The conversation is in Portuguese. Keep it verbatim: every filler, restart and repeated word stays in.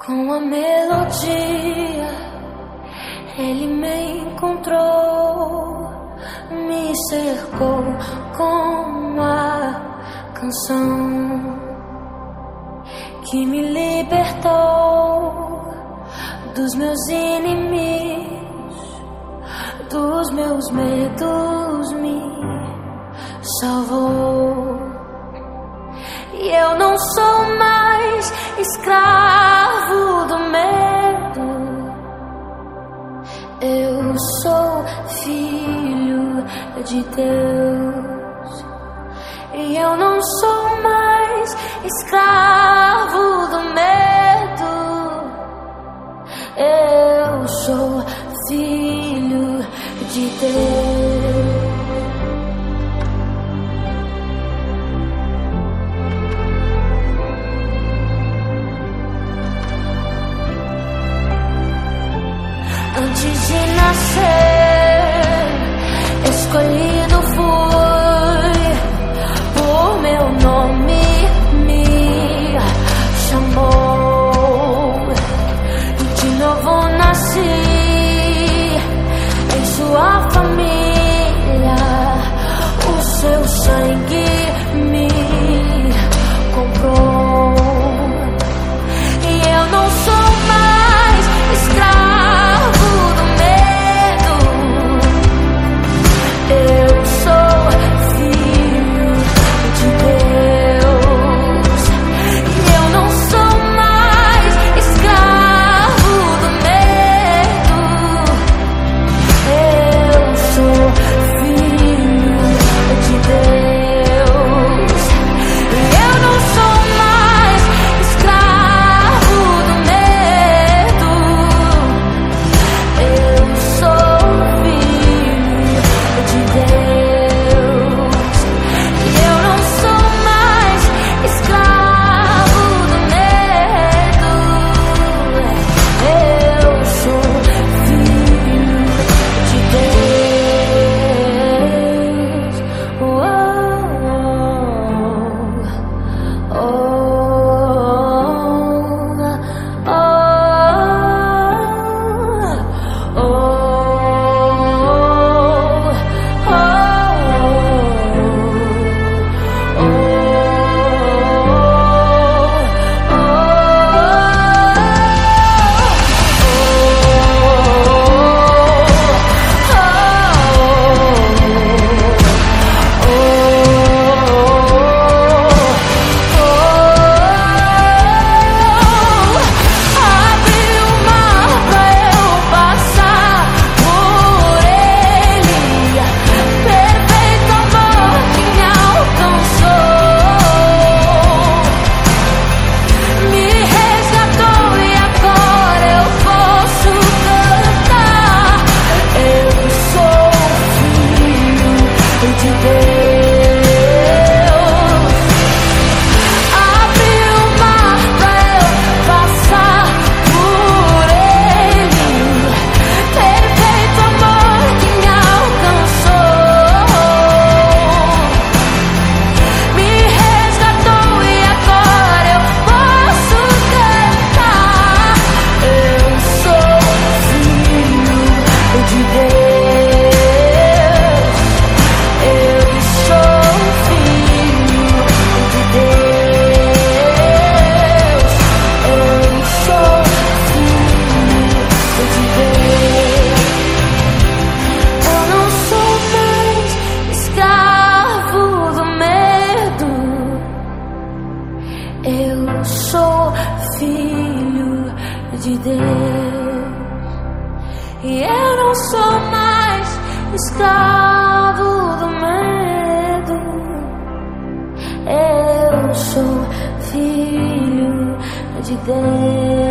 Com a melodia, ele me encontrou, me cercou com a canção que me libertou dos meus inimigos, dos meus medos, me salvou. E eu não sou mais escravo do medo, eu sou filho de Deus. E eu não sou mais escravo do medo, eu sou filho de Deus. Antes de nascer, escolhido fui, por meu nome me chamou. E de novo nasci em sua família, o seu sangue me comprou. E eu não sou mais escravo do medo, eu sou filho de Deus. E eu não sou mais escravo do medo, eu sou filho de Deus. E eu não sou mais escravo do medo, eu sou filho de Deus. E eu não sou mais escravo do medo, eu sou filho de Deus. Oh, oh, oh, oh, eu sou filho de Deus. E eu não sou mais escravo do medo, eu sou filho de Deus.